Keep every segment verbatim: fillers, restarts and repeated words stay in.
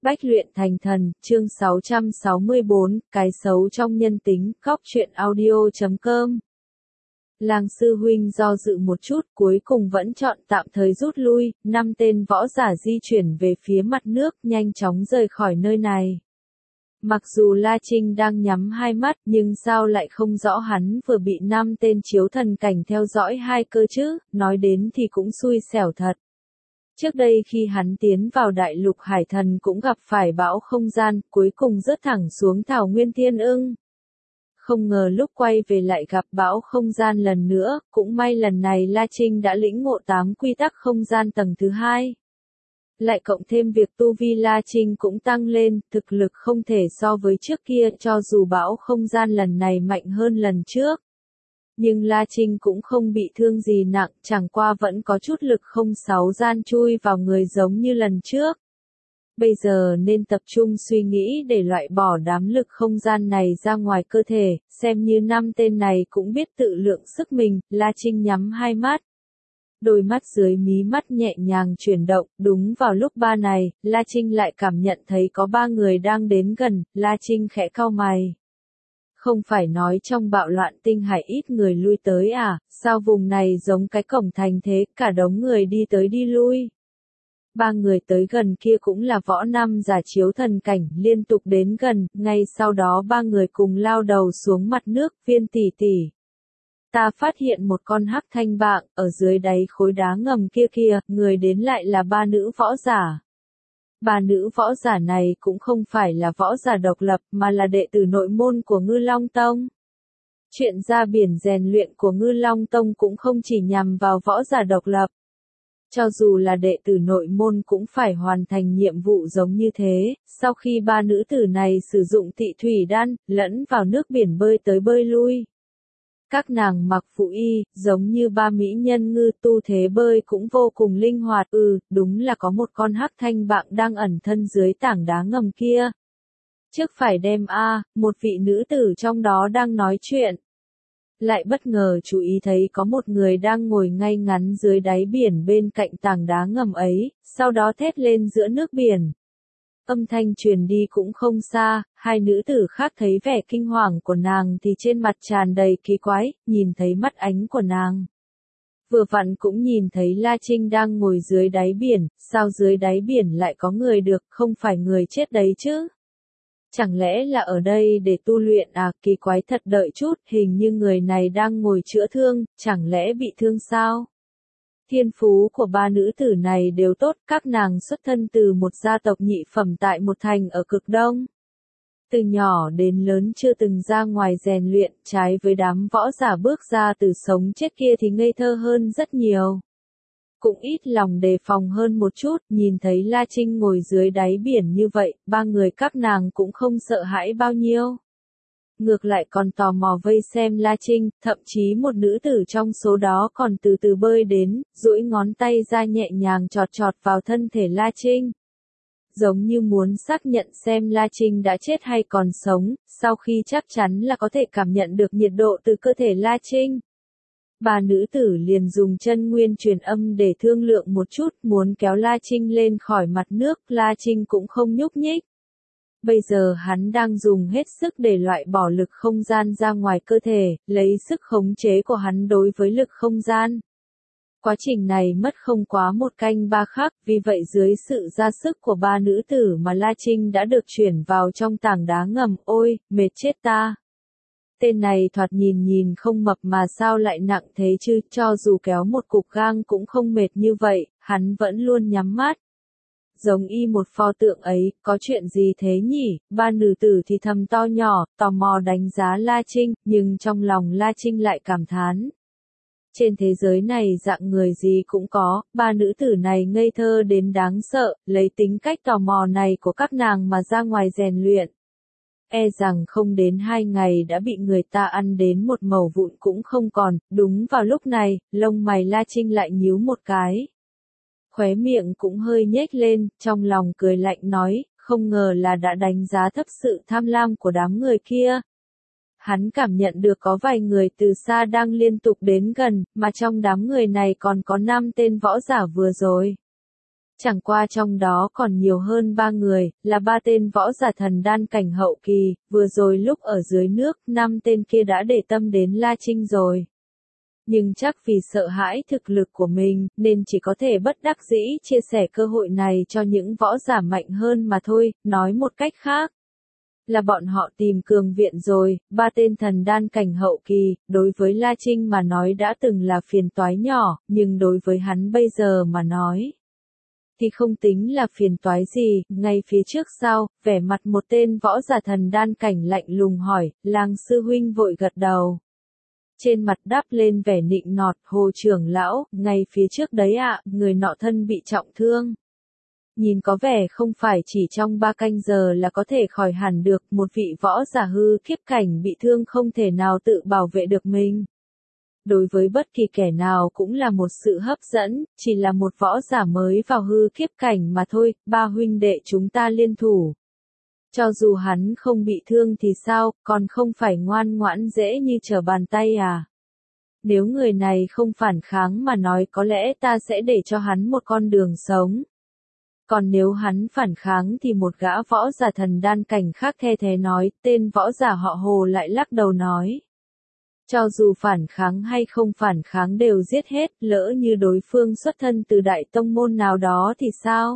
Bách luyện thành thần, chương sáu trăm sáu mươi tư, cái xấu trong nhân tính, góc truyện audio chấm com. Lang sư huynh do dự một chút, cuối cùng vẫn chọn tạm thời rút lui, năm tên võ giả di chuyển về phía mặt nước, nhanh chóng rời khỏi nơi này. Mặc dù La Trinh đang nhắm hai mắt, nhưng sao lại không rõ hắn vừa bị năm tên chiếu thần cảnh theo dõi hai cơ chứ, nói đến thì cũng xui xẻo thật. Trước đây khi hắn tiến vào đại lục hải thần cũng gặp phải bão không gian, cuối cùng rớt thẳng xuống thảo nguyên thiên ưng. Không ngờ lúc quay về lại gặp bão không gian lần nữa, cũng may lần này La Trinh đã lĩnh ngộ tám quy tắc không gian tầng thứ hai. Lại cộng thêm việc tu vi La Trinh cũng tăng lên, thực lực không thể so với trước kia cho dù bão không gian lần này mạnh hơn lần trước. Nhưng La Trinh cũng không bị thương gì nặng, chẳng qua vẫn có chút lực không sáu gian chui vào người giống như lần trước. Bây giờ nên tập trung suy nghĩ để loại bỏ đám lực không gian này ra ngoài cơ thể, xem như năm tên này cũng biết tự lượng sức mình. La Trinh nhắm hai mắt. Đôi mắt dưới mí mắt nhẹ nhàng chuyển động, đúng vào lúc ba này, La Trinh lại cảm nhận thấy có ba người đang đến gần. La Trinh khẽ cau mày. Không phải nói trong bạo loạn tinh hải ít người lui tới à, sao vùng này giống cái cổng thành thế, cả đống người đi tới đi lui. Ba người tới gần kia cũng là võ năm giả chiếu thần cảnh, liên tục đến gần, ngay sau đó ba người cùng lao đầu xuống mặt nước. Viên tỷ tỷ, ta phát hiện một con hắc thanh bạng, ở dưới đáy khối đá ngầm kia kia, người đến lại là ba nữ võ giả. Ba nữ võ giả này cũng không phải là võ giả độc lập mà là đệ tử nội môn của Ngư Long Tông. Chuyện ra biển rèn luyện của Ngư Long Tông cũng không chỉ nhằm vào võ giả độc lập. Cho dù là đệ tử nội môn cũng phải hoàn thành nhiệm vụ giống như thế. Sau khi ba nữ tử này sử dụng tị thủy đan, lẫn vào nước biển bơi tới bơi lui. Các nàng mặc phụ y, giống như ba mỹ nhân ngư, tu thế bơi cũng vô cùng linh hoạt. Ừ, đúng là có một con hắc thanh bạng đang ẩn thân dưới tảng đá ngầm kia. Trước phải đem a, một vị nữ tử trong đó đang nói chuyện. Lại bất ngờ chú ý thấy có một người đang ngồi ngay ngắn dưới đáy biển bên cạnh tảng đá ngầm ấy, sau đó thét lên giữa nước biển. Âm thanh truyền đi cũng không xa, hai nữ tử khác thấy vẻ kinh hoàng của nàng thì trên mặt tràn đầy kỳ quái, nhìn thấy mắt ánh của nàng. Vừa vặn cũng nhìn thấy La Trinh đang ngồi dưới đáy biển, sao dưới đáy biển lại có người được, không phải người chết đấy chứ? Chẳng lẽ là ở đây để tu luyện à, kỳ quái thật, đợi chút, hình như người này đang ngồi chữa thương, chẳng lẽ bị thương sao? Thiên phú của ba nữ tử này đều tốt, các nàng xuất thân từ một gia tộc nhị phẩm tại một thành ở cực đông. Từ nhỏ đến lớn chưa từng ra ngoài rèn luyện, trái với đám võ giả bước ra từ sống chết kia thì ngây thơ hơn rất nhiều. Cũng ít lòng đề phòng hơn một chút, nhìn thấy La Trinh ngồi dưới đáy biển như vậy, ba người các nàng cũng không sợ hãi bao nhiêu. Ngược lại còn tò mò vây xem La Trinh, thậm chí một nữ tử trong số đó còn từ từ bơi đến, duỗi ngón tay ra nhẹ nhàng chọt chọt vào thân thể La Trinh. Giống như muốn xác nhận xem La Trinh đã chết hay còn sống, sau khi chắc chắn là có thể cảm nhận được nhiệt độ từ cơ thể La Trinh. Bà nữ tử liền dùng chân nguyên truyền âm để thương lượng một chút, muốn kéo La Trinh lên khỏi mặt nước, La Trinh cũng không nhúc nhích. Bây giờ hắn đang dùng hết sức để loại bỏ lực không gian ra ngoài cơ thể, lấy sức khống chế của hắn đối với lực không gian. Quá trình này mất không quá một canh ba khắc, vì vậy dưới sự ra sức của ba nữ tử mà La Trinh đã được chuyển vào trong tảng đá ngầm. Ôi, mệt chết ta! Tên này thoạt nhìn nhìn không mập mà sao lại nặng thế chứ, cho dù kéo một cục gang cũng không mệt như vậy, hắn vẫn luôn nhắm mắt. Giống y một pho tượng ấy, có chuyện gì thế nhỉ? Ba nữ tử thì thầm to nhỏ, tò mò đánh giá La Trinh, nhưng trong lòng La Trinh lại cảm thán. Trên thế giới này dạng người gì cũng có, ba nữ tử này ngây thơ đến đáng sợ, lấy tính cách tò mò này của các nàng mà ra ngoài rèn luyện. E rằng không đến hai ngày đã bị người ta ăn đến một mẩu vụn cũng không còn. Đúng vào lúc này, lông mày La Trinh lại nhíu một cái. Khóe miệng cũng hơi nhếch lên, trong lòng cười lạnh nói, không ngờ là đã đánh giá thấp sự tham lam của đám người kia. Hắn cảm nhận được có vài người từ xa đang liên tục đến gần, mà trong đám người này còn có năm tên võ giả vừa rồi. Chẳng qua trong đó còn nhiều hơn ba người, là ba tên võ giả thần đan cảnh hậu kỳ, vừa rồi lúc ở dưới nước, năm tên kia đã để tâm đến La Trinh rồi. Nhưng chắc vì sợ hãi thực lực của mình, nên chỉ có thể bất đắc dĩ chia sẻ cơ hội này cho những võ giả mạnh hơn mà thôi, nói một cách khác. Là bọn họ tìm cường viện rồi, ba tên thần đan cảnh hậu kỳ, đối với La Trinh mà nói đã từng là phiền toái nhỏ, nhưng đối với hắn bây giờ mà nói thì không tính là phiền toái gì. Ngay phía trước sau, vẻ mặt một tên võ giả thần đan cảnh lạnh lùng hỏi, Lang sư huynh vội gật đầu. Trên mặt đáp lên vẻ nịnh nọt, Hồ trưởng lão, ngay phía trước đấy ạ, người nọ thân bị trọng thương. Nhìn có vẻ không phải chỉ trong ba canh giờ là có thể khỏi hẳn được, một vị võ giả hư kiếp cảnh bị thương không thể nào tự bảo vệ được mình. Đối với bất kỳ kẻ nào cũng là một sự hấp dẫn, chỉ là một võ giả mới vào hư kiếp cảnh mà thôi, ba huynh đệ chúng ta liên thủ. Cho dù hắn không bị thương thì sao, còn không phải ngoan ngoãn dễ như trở bàn tay à? Nếu người này không phản kháng mà nói có lẽ ta sẽ để cho hắn một con đường sống. Còn nếu hắn phản kháng thì một gã võ giả thần đan cảnh khác the thế nói, tên võ giả họ Hồ lại lắc đầu nói. Cho dù phản kháng hay không phản kháng đều giết hết, lỡ như đối phương xuất thân từ đại tông môn nào đó thì sao?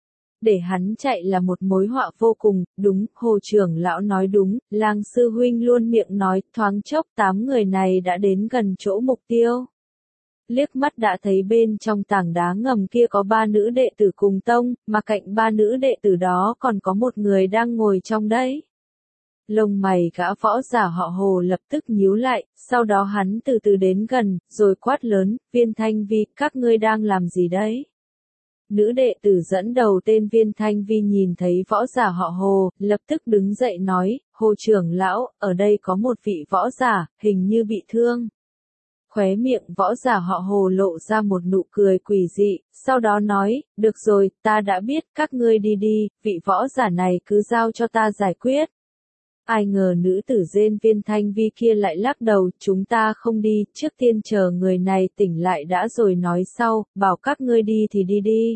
Để hắn chạy là một mối họa vô cùng, đúng, Hồ trưởng lão nói đúng, Lang sư huynh luôn miệng nói, thoáng chốc tám người này đã đến gần chỗ mục tiêu. Liếc mắt đã thấy bên trong tảng đá ngầm kia có ba nữ đệ tử cùng tông, mà cạnh ba nữ đệ tử đó còn có một người đang ngồi trong đấy. Lông mày gã võ giả họ Hồ lập tức nhíu lại, sau đó hắn từ từ đến gần, rồi quát lớn, Viên Thanh Vi, các ngươi đang làm gì đấy? Nữ đệ tử dẫn đầu tên Viên Thanh Vi nhìn thấy võ giả họ Hồ, lập tức đứng dậy nói, Hồ trưởng lão, ở đây có một vị võ giả, hình như bị thương. Khóe miệng võ giả họ Hồ lộ ra một nụ cười quỷ dị, sau đó nói, được rồi, ta đã biết, các ngươi đi đi, vị võ giả này cứ giao cho ta giải quyết. Ai ngờ nữ tử rên Viên Thanh Vi kia lại lắc đầu, chúng ta không đi, trước tiên chờ người này tỉnh lại đã rồi nói sau, bảo các ngươi đi thì đi đi.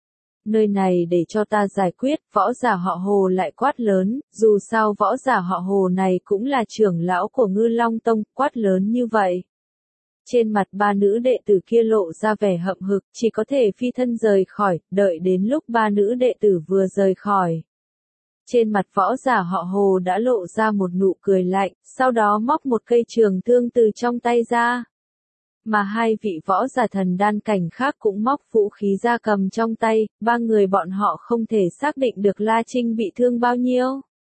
Nơi này để cho ta giải quyết, võ giả họ Hồ lại quát lớn, dù sao võ giả họ Hồ này cũng là trưởng lão của Ngư Long Tông, quát lớn như vậy. Trên mặt ba nữ đệ tử kia lộ ra vẻ hậm hực, chỉ có thể phi thân rời khỏi, đợi đến lúc ba nữ đệ tử vừa rời khỏi. Trên mặt võ giả họ Hồ đã lộ ra một nụ cười lạnh, sau đó móc một cây trường thương từ trong tay ra. Mà hai vị võ giả thần đan cảnh khác cũng móc vũ khí ra cầm trong tay, ba người bọn họ không thể xác định được La Trinh bị thương bao nhiêu.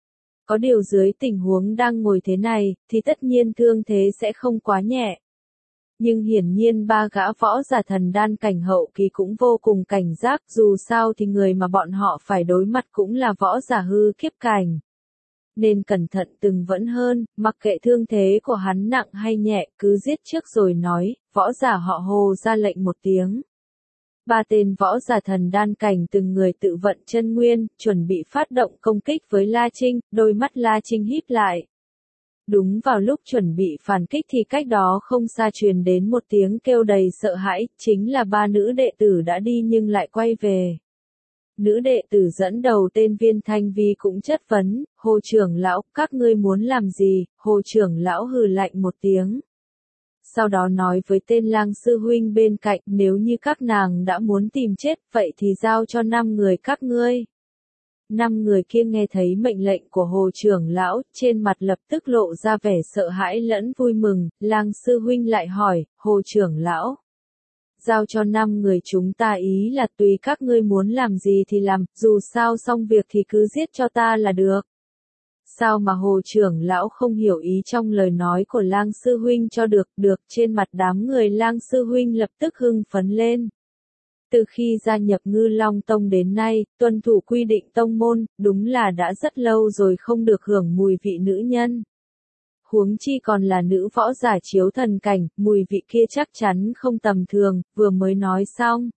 Có điều dưới tình huống đang ngồi thế này, thì tất nhiên thương thế sẽ không quá nhẹ. Nhưng hiển nhiên ba gã võ giả thần đan cảnh hậu kỳ cũng vô cùng cảnh giác, dù sao thì người mà bọn họ phải đối mặt cũng là võ giả hư kiếp cảnh. Nên cẩn thận từng vẫn hơn, mặc kệ thương thế của hắn nặng hay nhẹ, cứ giết trước rồi nói, võ giả họ Hồ ra lệnh một tiếng. Ba tên võ giả thần đan cảnh từng người tự vận chân nguyên, chuẩn bị phát động công kích với La Trinh, đôi mắt La Trinh híp lại. Đúng vào lúc chuẩn bị phản kích thì cách đó không xa truyền đến một tiếng kêu đầy sợ hãi, chính là ba nữ đệ tử đã đi nhưng lại quay về. Nữ đệ tử dẫn đầu tên Viên Thanh Vi cũng chất vấn, Hồ trưởng lão, các ngươi muốn làm gì? Hồ trưởng lão hừ lạnh một tiếng. Sau đó nói với tên Lang sư huynh bên cạnh, nếu như các nàng đã muốn tìm chết, vậy thì giao cho năm người các ngươi. Năm người kia nghe thấy mệnh lệnh của Hồ trưởng lão, trên mặt lập tức lộ ra vẻ sợ hãi lẫn vui mừng, Lang sư huynh lại hỏi, Hồ trưởng lão. Giao cho năm người chúng ta ý là tùy các ngươi muốn làm gì thì làm, dù sao xong việc thì cứ giết cho ta là được. Sao mà Hồ trưởng lão không hiểu ý trong lời nói của Lang sư huynh cho được, được, trên mặt đám người Lang sư huynh lập tức hưng phấn lên. Từ khi gia nhập Ngư Long Tông đến nay, tuân thủ quy định tông môn, đúng là đã rất lâu rồi không được hưởng mùi vị nữ nhân. Huống chi còn là nữ võ giả chiếu thần cảnh, mùi vị kia chắc chắn không tầm thường, vừa mới nói xong.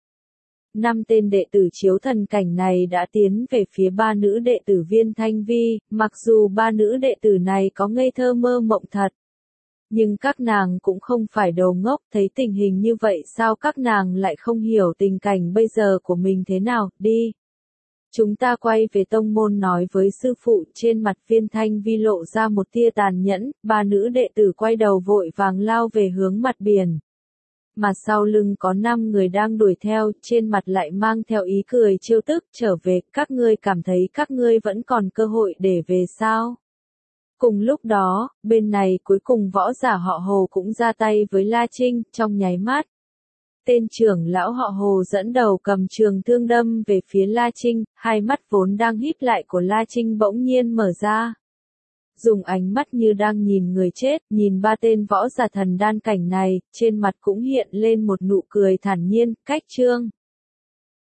Năm tên đệ tử chiếu thần cảnh này đã tiến về phía ba nữ đệ tử Viên Thanh Vi, mặc dù ba nữ đệ tử này có ngây thơ mơ mộng thật. Nhưng các nàng cũng không phải đồ ngốc, thấy tình hình như vậy sao các nàng lại không hiểu tình cảnh bây giờ của mình thế nào, đi. Chúng ta quay về tông môn nói với sư phụ, trên mặt Viên Thanh Vi lộ ra một tia tàn nhẫn, ba nữ đệ tử quay đầu vội vàng lao về hướng mặt biển. Mà sau lưng có năm người đang đuổi theo, trên mặt lại mang theo ý cười trêu tức, trở về, các ngươi cảm thấy các ngươi vẫn còn cơ hội để về sao? Cùng lúc đó, bên này cuối cùng võ giả họ Hồ cũng ra tay với La Trinh, trong nháy mắt. Tên trưởng lão họ Hồ dẫn đầu cầm trường thương đâm về phía La Trinh, hai mắt vốn đang híp lại của La Trinh bỗng nhiên mở ra. Dùng ánh mắt như đang nhìn người chết, nhìn ba tên võ giả thần đan cảnh này, trên mặt cũng hiện lên một nụ cười thản nhiên, cách trương.